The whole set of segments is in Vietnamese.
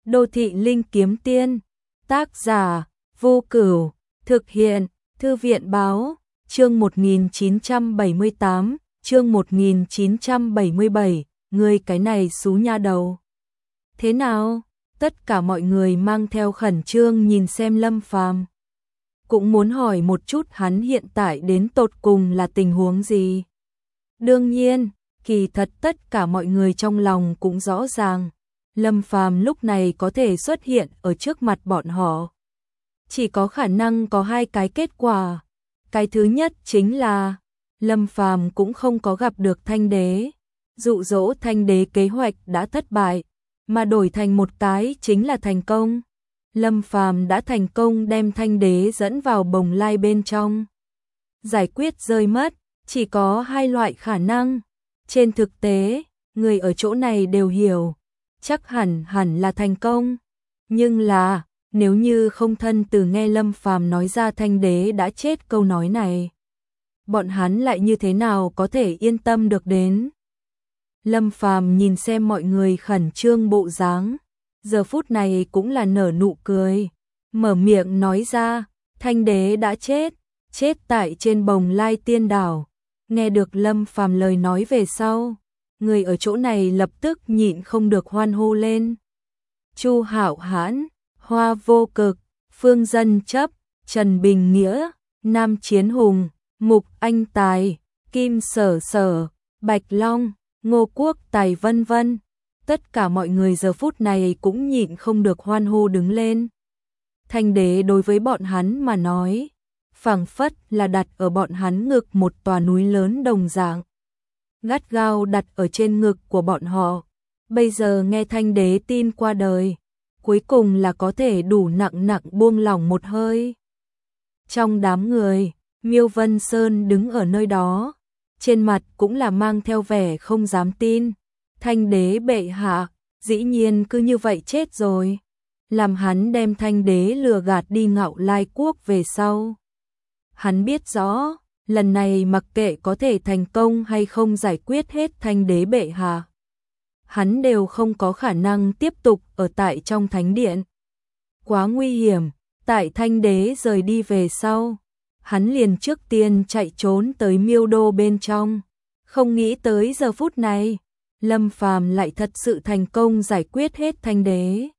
Đô thị linh kiếm tiên. Tác giả Vô Cửu. Thực hiện Thư viện báo. Chương 1978, chương 1977, ngươi cái này xú nha đầu. Thế nào? Tất cả mọi người mang theo khẩn trương nhìn xem Lâm Phàm. Cũng muốn hỏi một chút hắn hiện tại đến tột cùng là tình huống gì. Đương nhiên, kỳ thật tất cả mọi người trong lòng cũng rõ ràng. Lâm Phàm lúc này có thể xuất hiện ở trước mặt bọn họ. Chỉ có khả năng có hai cái kết quả. Cái thứ nhất chính là Lâm Phàm cũng không có gặp được Thanh Đế. Dụ dỗ Thanh Đế kế hoạch đã thất bại, mà đổi thành một cái chính là thành công. Lâm Phàm đã thành công đem Thanh Đế dẫn vào bồng lai bên trong. Giải quyết rơi mất, chỉ có hai loại khả năng. Trên thực tế, người ở chỗ này đều hiểu, chắc hẳn là thành công. Nhưng là, nếu như không thân từ nghe Lâm Phàm nói ra Thanh Đế đã chết câu nói này, bọn hắn lại như thế nào có thể yên tâm được đến. Lâm Phàm nhìn xem mọi người khẩn trương bộ dáng, giờ phút này cũng là nở nụ cười, mở miệng nói ra, Thanh Đế đã chết, chết tại trên bồng lai tiên đảo. Nghe được Lâm Phàm lời nói về sau, người ở chỗ này lập tức nhịn không được hoan hô lên. Chu Hạo Hãn, Hoa Vô Cực, Phương Dân Chấp, Trần Bình Nghĩa, Nam Chiến Hùng, Mục Anh Tài, Kim Sở Sở, Bạch Long, Ngô Quốc Tài vân vân. Tất cả mọi người giờ phút này cũng nhịn không được hoan hô đứng lên. Thanh Đế đối với bọn hắn mà nói, phảng phất là đặt ở bọn hắn ngực một tòa núi lớn đồng dạng, gắt gao đặt ở trên ngực của bọn họ. Bây giờ nghe Thanh Đế tin qua đời, cuối cùng là có thể đủ nặng buông lỏng một hơi. Trong đám người, Miêu Vân Sơn đứng ở nơi đó, trên mặt cũng là mang theo vẻ không dám tin. Thanh Đế bệ hạ, dĩ nhiên cứ như vậy chết rồi. Làm hắn đem Thanh Đế lừa gạt đi Ngạo Lai Quốc về sau. Hắn biết rõ, lần này mặc kệ có thể thành công hay không giải quyết hết Thanh Đế bệ hạ, hắn đều không có khả năng tiếp tục ở tại trong thánh điện. Quá nguy hiểm, tại Thanh Đế rời đi về sau, hắn liền trước tiên chạy trốn tới Miêu Đô bên trong. Không nghĩ tới giờ phút này, Lâm Phàm lại thật sự thành công giải quyết hết Thanh Đế.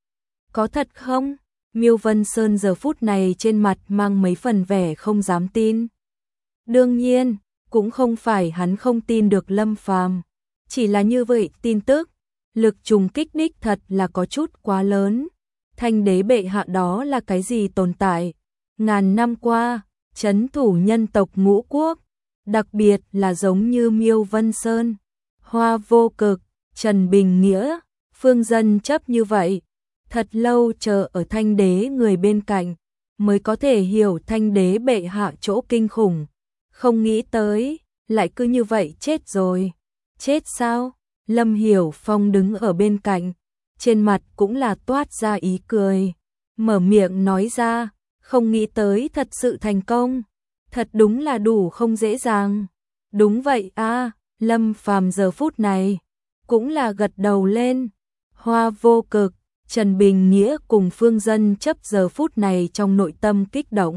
Có thật không? Miêu Vân Sơn giờ phút này trên mặt mang mấy phần vẻ không dám tin. Đương nhiên, cũng không phải hắn không tin được Lâm Phàm, chỉ là như vậy tin tức, lực trùng kích đích thật là có chút quá lớn. Thanh Đế bệ hạ đó là cái gì tồn tại? Ngàn năm qua, trấn thủ nhân tộc Ngũ Quốc, đặc biệt là giống như Miêu Vân Sơn, Hoa Vô Cực, Trần Bình Nghĩa, Phương Dân Chấp như vậy, thật lâu chờ ở Thanh Đế người bên cạnh, mới có thể hiểu Thanh Đế bệ hạ chỗ kinh khủng. Không nghĩ tới, lại cứ như vậy chết rồi. Chết sao? Lâm Hiểu Phong đứng ở bên cạnh, trên mặt cũng là toát ra ý cười, mở miệng nói ra, không nghĩ tới thật sự thành công, thật đúng là đủ không dễ dàng. Đúng vậy a, Lâm Phàm giờ phút này cũng là gật đầu lên. Hoa Vô Cực, Trần Bình Nghĩa cùng Phương Dân Chấp giờ phút này trong nội tâm kích động,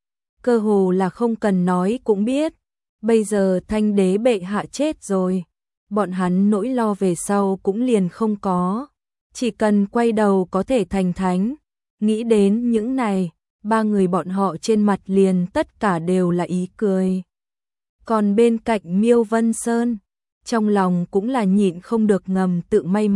cơ hồ là không cần nói cũng biết, bây giờ Thanh Đế bệ hạ chết rồi, bọn hắn nỗi lo về sau cũng liền không có, chỉ cần quay đầu có thể thành thánh. Nghĩ đến những này, ba người bọn họ trên mặt liền tất cả đều là ý cười. Còn bên cạnh Miêu Vân Sơn, trong lòng cũng là nhịn không được ngầm tự may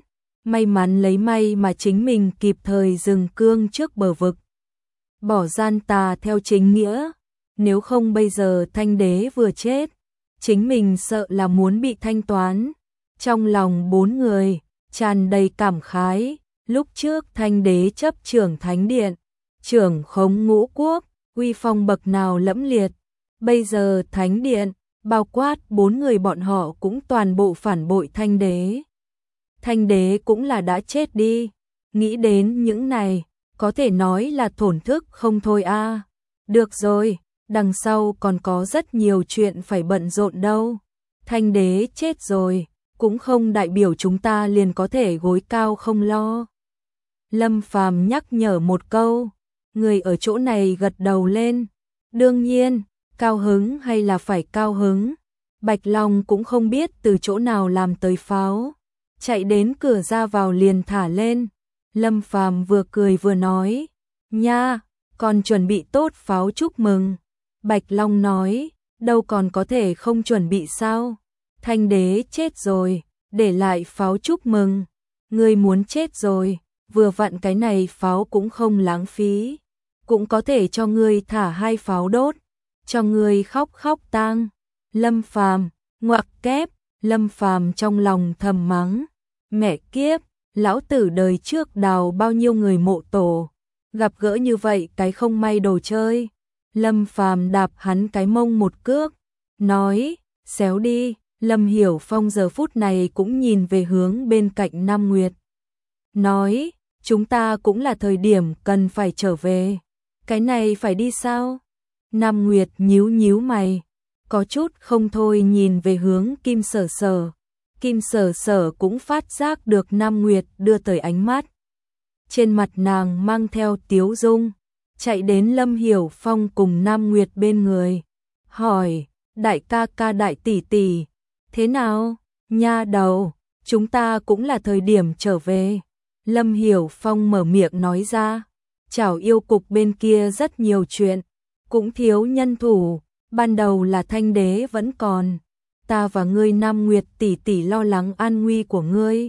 mắn lấy may mà chính mình kịp thời dừng cương trước bờ vực, bỏ gian tà theo chính nghĩa, nếu không bây giờ Thanh Đế vừa chết, chính mình sợ là muốn bị thanh toán. Trong lòng bốn người tràn đầy cảm khái, lúc trước Thanh Đế chấp trưởng thánh điện, trưởng khống Ngũ Quốc, uy phong bậc nào lẫm liệt, bây giờ thánh điện, bao quát bốn người bọn họ cũng toàn bộ phản bội Thanh Đế. Thanh Đế cũng là đã chết đi, nghĩ đến những này, có thể nói là thổn thức không thôi a. Được rồi, đằng sau còn có rất nhiều chuyện phải bận rộn đâu. Thanh Đế chết rồi, cũng không đại biểu chúng ta liền có thể gối cao không lo. Lâm Phàm nhắc nhở một câu, người ở chỗ này gật đầu lên. Đương nhiên, cao hứng hay là phải cao hứng. Bạch Long cũng không biết từ chỗ nào làm tới pháo, chạy đến cửa ra vào liền thả lên. Lâm Phàm vừa cười vừa nói, nha, còn chuẩn bị tốt pháo chúc mừng. Bạch Long nói, đâu còn có thể không chuẩn bị sao? Thanh đế chết rồi, để lại pháo chúc mừng. Ngươi muốn chết rồi, vừa vặn cái này pháo cũng không lãng phí. Cũng có thể cho ngươi thả 2 pháo đốt, cho ngươi khóc khóc tang. Lâm Phàm, ngoặc kép, Lâm Phàm trong lòng thầm mắng. Mẹ kiếp, lão tử đời trước đào bao nhiêu người mộ tổ. Gặp gỡ như vậy cái không may đồ chơi. Lâm Phàm đạp hắn cái mông một cước, nói, xéo đi. Lâm Hiểu Phong giờ phút này cũng nhìn về hướng bên cạnh Nam Nguyệt. Nói, chúng ta cũng là thời điểm cần phải trở về. Cái này phải đi sao? Nam Nguyệt nhíu nhíu mày, có chút không thôi nhìn về hướng Kim Sở Sở. Kim Sở Sở cũng phát giác được Nam Nguyệt đưa tới ánh mắt. Trên mặt nàng mang theo tiếu dung, chạy đến Lâm Hiểu Phong cùng Nam Nguyệt bên người. Hỏi, đại ca ca đại tỷ tỷ, thế nào? Nha đầu, chúng ta cũng là thời điểm trở về. Lâm Hiểu Phong mở miệng nói ra, Chảo yêu cục bên kia rất nhiều chuyện, cũng thiếu nhân thủ, ban đầu là Thanh đế vẫn còn. Ta và ngươi Nam Nguyệt tỷ tỷ lo lắng an nguy của ngươi,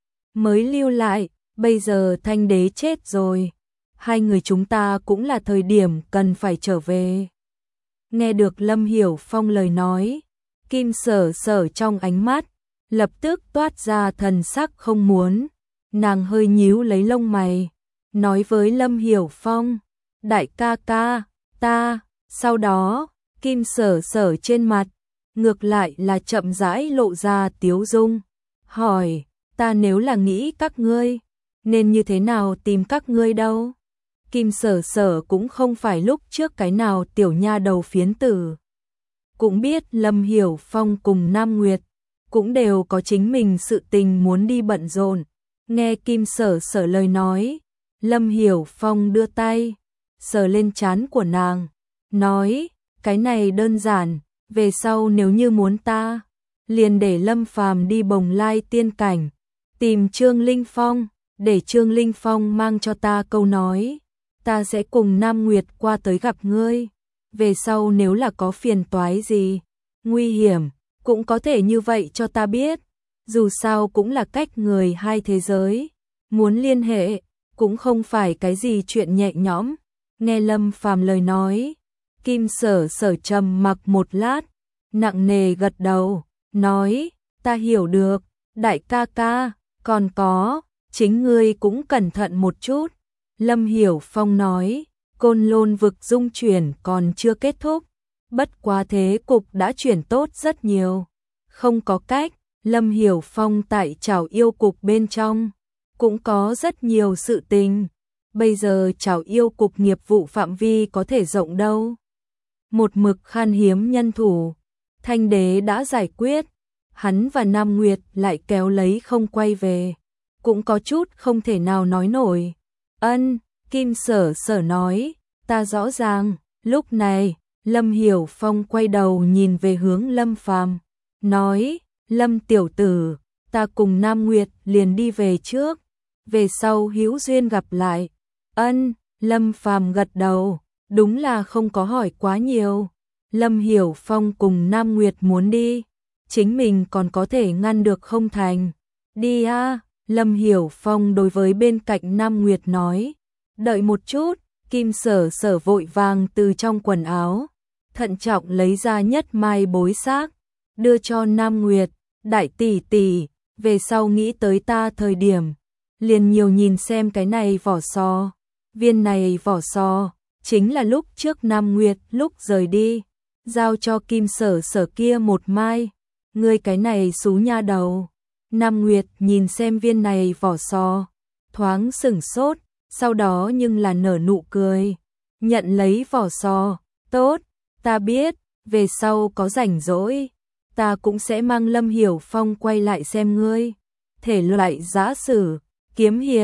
mới lưu lại, bây giờ Thanh đế chết rồi, hai người chúng ta cũng là thời điểm cần phải trở về. Nghe được Lâm Hiểu Phong lời nói, Kim Sở Sở trong ánh mắt lập tức toát ra thần sắc không muốn, nàng hơi nhíu lấy lông mày, nói với Lâm Hiểu Phong, đại ca ca, ta, sau đó, Kim Sở Sở trên mặt, ngược lại là chậm rãi lộ ra tiếu dung, hỏi, ta nếu là nghĩ các ngươi, nên như thế nào tìm các ngươi đâu? Kim Sở Sở cũng không phải lúc trước cái nào tiểu nha đầu phiến tử. Cũng biết Lâm Hiểu Phong cùng Nam Nguyệt, cũng đều có chính mình sự tình muốn đi bận rộn. Nghe Kim Sở Sở lời nói, Lâm Hiểu Phong đưa tay, sờ lên trán của nàng, nói, cái này đơn giản, về sau nếu như muốn ta, liền để Lâm Phàm đi Bồng Lai tiên cảnh, tìm Trương Linh Phong, để Trương Linh Phong mang cho ta câu nói, ta sẽ cùng Nam Nguyệt qua tới gặp ngươi, về sau nếu là có phiền toái gì, nguy hiểm, cũng có thể như vậy cho ta biết, dù sao cũng là cách người hai thế giới, muốn liên hệ, cũng không phải cái gì chuyện nhẹ nhõm. Nghe Lâm Phàm lời nói, Kim Sở Sở trầm mặc một lát, nặng nề gật đầu, nói, ta hiểu được, đại ca ca, còn có, chính ngươi cũng cẩn thận một chút. Lâm Hiểu Phong nói, Côn Lôn vực dung chuyển còn chưa kết thúc, bất quá thế cục đã chuyển tốt rất nhiều. Không có cách, Lâm Hiểu Phong tại Chảo yêu cục bên trong, cũng có rất nhiều sự tình. Bây giờ Chảo yêu cục nghiệp vụ phạm vi có thể rộng đâu. Một mực khan hiếm nhân thủ, Thanh đế đã giải quyết, hắn và Nam Nguyệt lại kéo lấy không quay về, cũng có chút không thể nào nói nổi. Ân, Kim Sở Sở nói, ta rõ ràng. Lúc này, Lâm Hiểu Phong quay đầu nhìn về hướng Lâm Phàm, nói, Lâm tiểu tử, ta cùng Nam Nguyệt liền đi về trước, về sau hữu duyên gặp lại. Ân, Lâm Phàm gật đầu, đúng là không có hỏi quá nhiều. Lâm Hiểu Phong cùng Nam Nguyệt muốn đi, chính mình còn có thể ngăn được không thành. Đi a. Lâm Hiểu Phong đối với bên cạnh Nam Nguyệt nói, đợi một chút. Kim Sở Sở vội vàng từ trong quần áo, thận trọng lấy ra nhất mai bối xác, đưa cho Nam Nguyệt, đại tỷ tỷ, về sau nghĩ tới ta thời điểm, liền nhiều nhìn xem cái này vỏ sò, viên này vỏ sò, chính là lúc trước Nam Nguyệt lúc rời đi, giao cho Kim Sở Sở kia một mai, ngươi cái này xú nha đầu. Nam Nguyệt nhìn xem viên này vỏ sò, thoáng sửng sốt, sau đó nhưng là nở nụ cười, nhận lấy vỏ sò, tốt, ta biết, về sau có rảnh rỗi, ta cũng sẽ mang Lâm Hiểu Phong quay lại xem ngươi, thể loại giã sử, kiếm hiệp,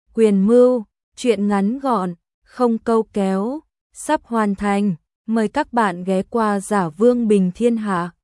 Quyền mưu, chuyện ngắn gọn, không câu kéo, sắp hoàn thành. Mời các bạn ghé qua Giả Vương Bình Thiên Hạ.